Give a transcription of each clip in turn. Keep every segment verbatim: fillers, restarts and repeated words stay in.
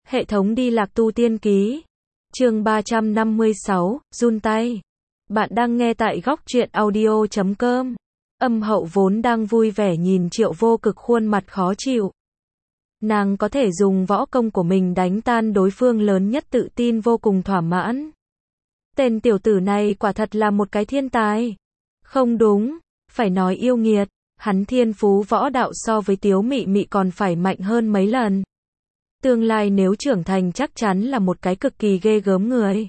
Hệ thống đi lạc tu tiên ký. Chương ba trăm năm mươi sáu, run tay. Bạn đang nghe tại góc truyện audio chấm com. Âm Hậu vốn đang vui vẻ nhìn Triệu Vô Cực khuôn mặt khó chịu. Nàng có thể dùng võ công của mình đánh tan đối phương lớn nhất, tự tin vô cùng thỏa mãn. Tên tiểu tử này quả thật là một cái thiên tài. Không đúng, phải nói yêu nghiệt. Hắn thiên phú võ đạo so với Tiếu Mị Mị còn phải mạnh hơn mấy lần. Tương lai nếu trưởng thành chắc chắn là một cái cực kỳ ghê gớm người.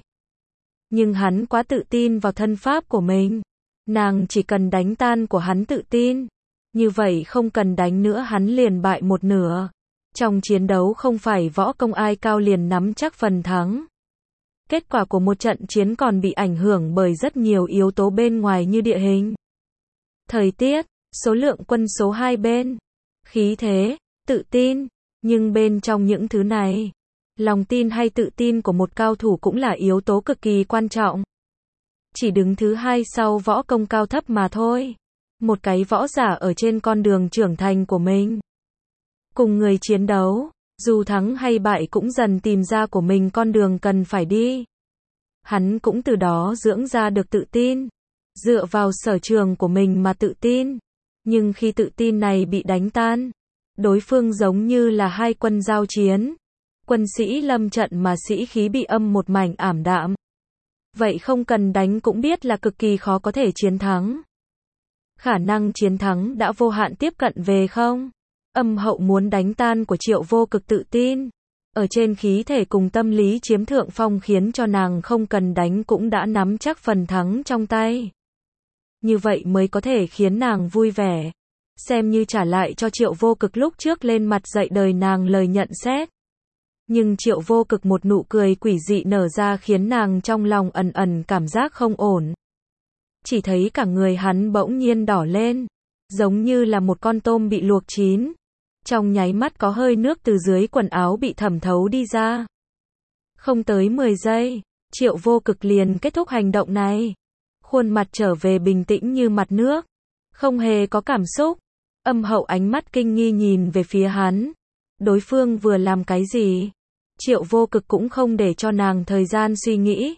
Nhưng hắn quá tự tin vào thân pháp của mình. Nàng chỉ cần đánh tan của hắn tự tin. Như vậy không cần đánh nữa hắn liền bại một nửa. Trong chiến đấu không phải võ công ai cao liền nắm chắc phần thắng. Kết quả của một trận chiến còn bị ảnh hưởng bởi rất nhiều yếu tố bên ngoài như địa hình, thời tiết, số lượng quân số hai bên, khí thế, tự tin. Nhưng bên trong những thứ này, lòng tin hay tự tin của một cao thủ cũng là yếu tố cực kỳ quan trọng. Chỉ đứng thứ hai sau võ công cao thấp mà thôi. Một cái võ giả ở trên con đường trưởng thành của mình. Cùng người chiến đấu, dù thắng hay bại cũng dần tìm ra của mình con đường cần phải đi. Hắn cũng từ đó dưỡng ra được tự tin. Dựa vào sở trường của mình mà tự tin. Nhưng khi tự tin này bị đánh tan, đối phương giống như là hai quân giao chiến. Quân sĩ lâm trận mà sĩ khí bị âm một mảnh ảm đạm. Vậy không cần đánh cũng biết là cực kỳ khó có thể chiến thắng. Khả năng chiến thắng đã vô hạn tiếp cận về không? Âm Hậu muốn đánh tan của Triệu Vô Cực tự tin. Ở trên khí thể cùng tâm lý chiếm thượng phong khiến cho nàng không cần đánh cũng đã nắm chắc phần thắng trong tay. Như vậy mới có thể khiến nàng vui vẻ. Xem như trả lại cho Triệu Vô Cực lúc trước lên mặt dạy đời nàng lời nhận xét. Nhưng Triệu Vô Cực một nụ cười quỷ dị nở ra khiến nàng trong lòng ẩn ẩn cảm giác không ổn. Chỉ thấy cả người hắn bỗng nhiên đỏ lên, giống như là một con tôm bị luộc chín. Trong nháy mắt có hơi nước từ dưới quần áo bị thẩm thấu đi ra. Không tới mười giây, Triệu Vô Cực liền kết thúc hành động này. Khuôn mặt trở về bình tĩnh như mặt nước, không hề có cảm xúc. Âm Hậu ánh mắt kinh nghi nhìn về phía hắn. Đối phương vừa làm cái gì? Triệu Vô Cực cũng không để cho nàng thời gian suy nghĩ.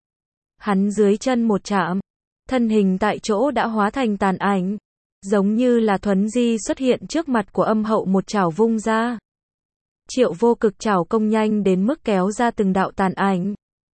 Hắn dưới chân một chạm, thân hình tại chỗ đã hóa thành tàn ảnh, giống như là thuấn di xuất hiện trước mặt của Âm Hậu, một chảo vung ra. Triệu Vô Cực chảo công nhanh đến mức kéo ra từng đạo tàn ảnh.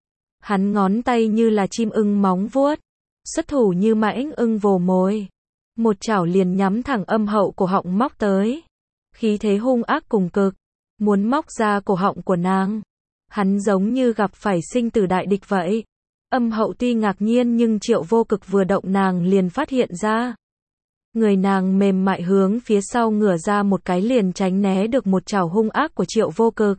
Hắn ngón tay như là chim ưng móng vuốt, xuất thủ như mãnh ưng vồ mồi. Một chảo liền nhắm thẳng Âm Hậu cổ họng móc tới. Khí thế hung ác cùng cực, muốn móc ra cổ họng của nàng. Hắn giống như gặp phải sinh tử đại địch vậy. Âm Hậu tuy ngạc nhiên nhưng Triệu Vô Cực vừa động nàng liền phát hiện ra. Người nàng mềm mại hướng phía sau ngửa ra một cái liền tránh né được một chảo hung ác của Triệu Vô Cực.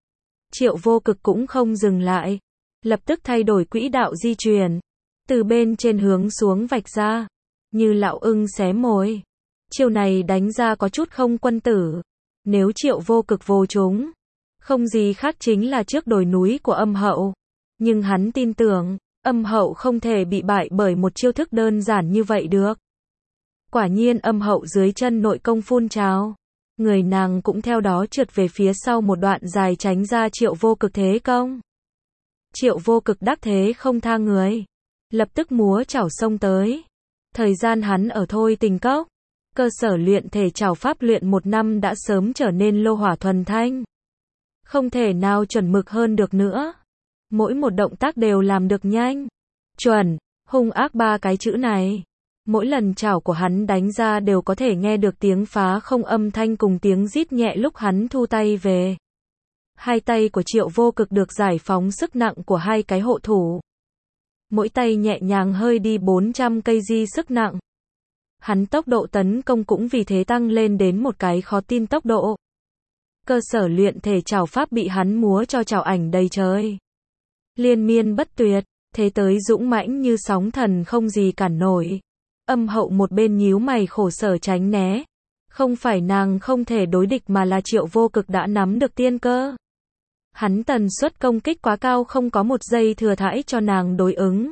Triệu Vô Cực cũng không dừng lại, lập tức thay đổi quỹ đạo di chuyển, từ bên trên hướng xuống vạch ra, như lão ưng xé mồi. Chiêu này đánh ra có chút không quân tử. Nếu Triệu Vô Cực vô chúng, không gì khác chính là trước đồi núi của Âm Hậu. Nhưng hắn tin tưởng, Âm Hậu không thể bị bại bởi một chiêu thức đơn giản như vậy được. Quả nhiên Âm Hậu dưới chân nội công phun trào. Người nàng cũng theo đó trượt về phía sau một đoạn dài tránh ra Triệu Vô Cực thế công. Triệu Vô Cực đắc thế không tha người, lập tức múa chảo xông tới. Thời gian hắn ở Thôi Tình Cốc, cơ sở luyện thể chảo pháp luyện một năm đã sớm trở nên lô hỏa thuần thanh. Không thể nào chuẩn mực hơn được nữa. Mỗi một động tác đều làm được nhanh, chuẩn, hung ác ba cái chữ này. Mỗi lần chảo của hắn đánh ra đều có thể nghe được tiếng phá không âm thanh cùng tiếng rít nhẹ lúc hắn thu tay về. Hai tay của Triệu Vô Cực được giải phóng sức nặng của hai cái hộ thủ. Mỗi tay nhẹ nhàng hơi đi bốn trăm cây di sức nặng. Hắn tốc độ tấn công cũng vì thế tăng lên đến một cái khó tin tốc độ. Cơ sở luyện thể chảo pháp bị hắn múa cho chảo ảnh đầy trời. Liên miên bất tuyệt, thế tới dũng mãnh như sóng thần không gì cản nổi. Âm Hậu một bên nhíu mày khổ sở tránh né. Không phải nàng không thể đối địch mà là Triệu Vô Cực đã nắm được tiên cơ. Hắn tần suất công kích quá cao, không có một giây thừa thãi cho nàng đối ứng.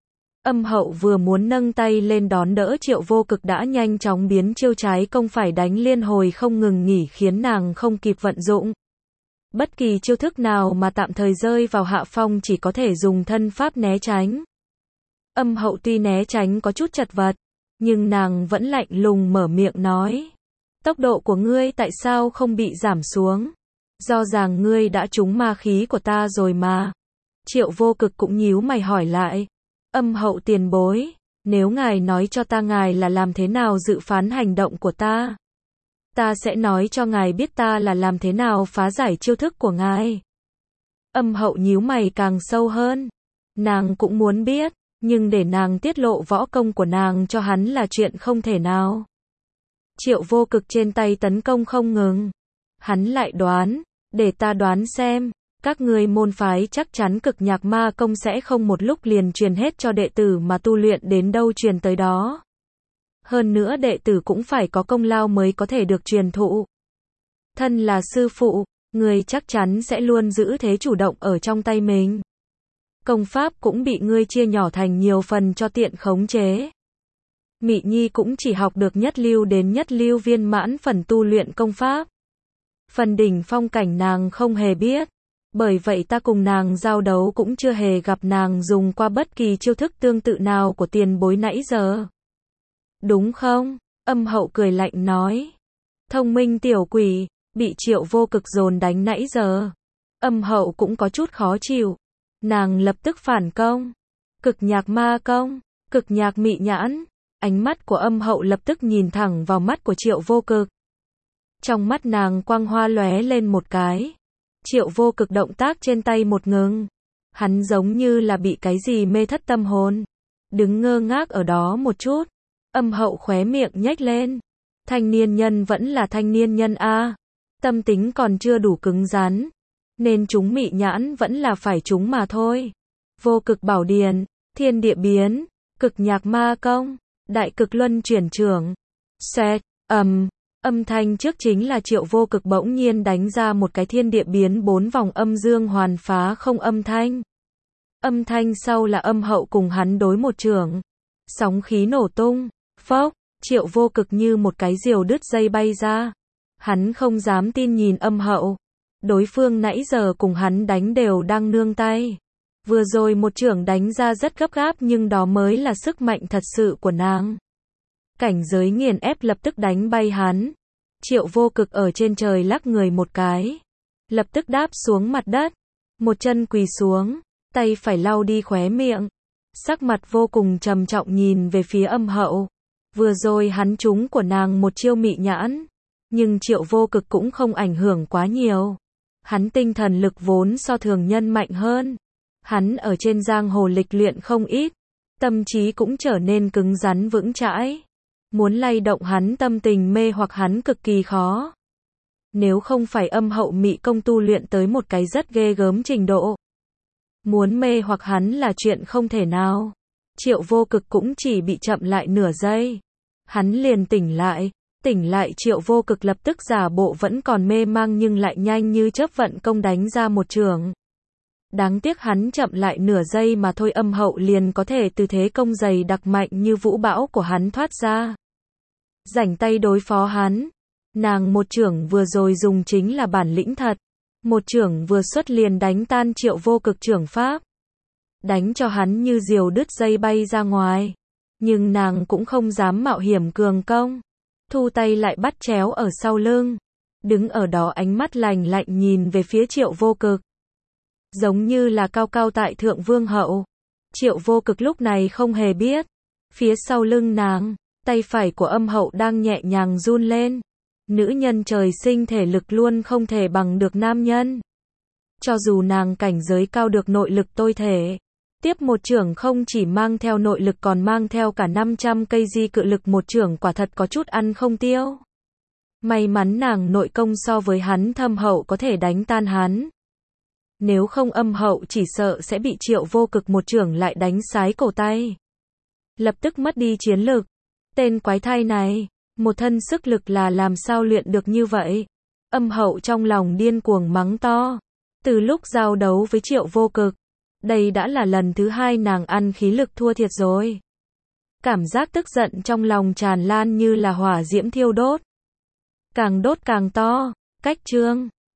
Âm Hậu vừa muốn nâng tay lên đón đỡ Triệu Vô Cực đã nhanh chóng biến chiêu trái công phải đánh liên hồi không ngừng nghỉ khiến nàng không kịp vận dụng. Bất kỳ chiêu thức nào mà tạm thời rơi vào hạ phong chỉ có thể dùng thân pháp né tránh. Âm hậu tuy né tránh có chút chật vật, nhưng nàng vẫn lạnh lùng mở miệng nói. Tốc độ của ngươi tại sao không bị giảm xuống? Do rằng ngươi đã trúng ma khí của ta rồi mà. Triệu Vô Cực cũng nhíu mày hỏi lại. Âm hậu tiền bối, nếu ngài nói cho ta ngài là làm thế nào dự phán hành động của ta, ta sẽ nói cho ngài biết ta là làm thế nào phá giải chiêu thức của ngài. Âm hậu nhíu mày càng sâu hơn. Nàng cũng muốn biết, nhưng để nàng tiết lộ võ công của nàng cho hắn là chuyện không thể nào. Triệu Vô Cực trên tay tấn công không ngừng. Hắn lại đoán, để ta đoán xem, các ngươi môn phái chắc chắn Cực Nhạc Ma Công sẽ không một lúc liền truyền hết cho đệ tử mà tu luyện đến đâu truyền tới đó. Hơn nữa đệ tử cũng phải có công lao mới có thể được truyền thụ. Thân là sư phụ, ngươi chắc chắn sẽ luôn giữ thế chủ động ở trong tay mình. Công pháp cũng bị ngươi chia nhỏ thành nhiều phần cho tiện khống chế. Mị Nhi cũng chỉ học được nhất lưu đến nhất lưu viên mãn phần tu luyện công pháp. Phần đỉnh phong cảnh nàng không hề biết. Bởi vậy ta cùng nàng giao đấu cũng chưa hề gặp nàng dùng qua bất kỳ chiêu thức tương tự nào của tiền bối nãy giờ. Đúng không? Âm hậu cười lạnh nói. Thông minh tiểu quỷ, bị Triệu Vô Cực dồn đánh nãy giờ. Âm hậu cũng có chút khó chịu. Nàng lập tức phản công. Cực Nhạc Ma Công, Cực Nhạc Mị Nhãn. Ánh mắt của âm hậu lập tức nhìn thẳng vào mắt của Triệu Vô Cực. Trong mắt nàng quang hoa lóe lên một cái. Triệu Vô Cực động tác trên tay một ngừng. Hắn giống như là bị cái gì mê thất tâm hồn. Đứng ngơ ngác ở đó một chút. Âm hậu khóe miệng nhếch lên. Thanh niên nhân vẫn là thanh niên nhân a. Tâm tính còn chưa đủ cứng rắn. Nên chúng mị nhãn vẫn là phải chúng mà thôi. Vô Cực Bảo Điền, Thiên Địa Biến, Cực Nhạc Ma Công, Đại Cực Luân Chuyển Trưởng. Xoẹt, ầm, âm thanh trước chính là Triệu Vô Cực bỗng nhiên đánh ra một cái thiên địa biến bốn vòng âm dương hoàn phá không âm thanh. Âm thanh sau là âm hậu cùng hắn đối một chưởng. Sóng khí nổ tung, phốc, Triệu Vô Cực như một cái diều đứt dây bay ra. Hắn không dám tin nhìn âm hậu. Đối phương nãy giờ cùng hắn đánh đều đang nương tay. Vừa rồi một chưởng đánh ra rất gấp gáp nhưng đó mới là sức mạnh thật sự của nàng. Cảnh giới nghiền ép lập tức đánh bay hắn. Triệu Vô Cực ở trên trời lắc người một cái. Lập tức đáp xuống mặt đất. Một chân quỳ xuống, tay phải lau đi khóe miệng. Sắc mặt vô cùng trầm trọng nhìn về phía âm hậu. Vừa rồi hắn trúng của nàng một chiêu mị nhãn. Nhưng Triệu Vô Cực cũng không ảnh hưởng quá nhiều. Hắn tinh thần lực vốn so thường nhân mạnh hơn. Hắn ở trên giang hồ lịch luyện không ít. Tâm trí cũng trở nên cứng rắn vững chãi. Muốn lay động hắn tâm tình mê hoặc hắn cực kỳ khó. Nếu không phải âm hậu mị công tu luyện tới một cái rất ghê gớm trình độ. Muốn mê hoặc hắn là chuyện không thể nào. Triệu Vô Cực cũng chỉ bị chậm lại nửa giây. Hắn liền tỉnh lại. Tỉnh lại Triệu Vô Cực lập tức giả bộ vẫn còn mê mang nhưng lại nhanh như chớp vận công đánh ra một chưởng. Đáng tiếc hắn chậm lại nửa giây mà thôi âm hậu liền có thể từ thế công dày đặc mạnh như vũ bão của hắn thoát ra. Rảnh tay đối phó hắn. Nàng một chưởng vừa rồi dùng chính là bản lĩnh thật. Một chưởng vừa xuất liền đánh tan Triệu Vô Cực chưởng pháp. Đánh cho hắn như diều đứt dây bay ra ngoài. Nhưng nàng cũng không dám mạo hiểm cường công. Thu tay lại bắt chéo ở sau lưng. Đứng ở đó ánh mắt lạnh lạnh nhìn về phía Triệu Vô Cực. Giống như là cao cao tại thượng vương hậu. Triệu Vô Cực lúc này không hề biết. Phía sau lưng nàng, tay phải của âm hậu đang nhẹ nhàng run lên. Nữ nhân trời sinh thể lực luôn không thể bằng được nam nhân. Cho dù nàng cảnh giới cao được nội lực tôi thể. Tiếp một chưởng không chỉ mang theo nội lực còn mang theo cả năm trăm cây di cự lực một chưởng quả thật có chút ăn không tiêu. May mắn nàng nội công so với hắn thâm hậu có thể đánh tan hắn. Nếu không âm hậu chỉ sợ sẽ bị Triệu Vô Cực một chưởng lại đánh sái cổ tay. Lập tức mất đi chiến lực. Tên quái thai này, một thân sức lực là làm sao luyện được như vậy? Âm hậu trong lòng điên cuồng mắng to. Từ lúc giao đấu với Triệu Vô Cực, đây đã là lần thứ hai nàng ăn khí lực thua thiệt rồi. Cảm giác tức giận trong lòng tràn lan như là hỏa diễm thiêu đốt. Càng đốt càng to, cách chương.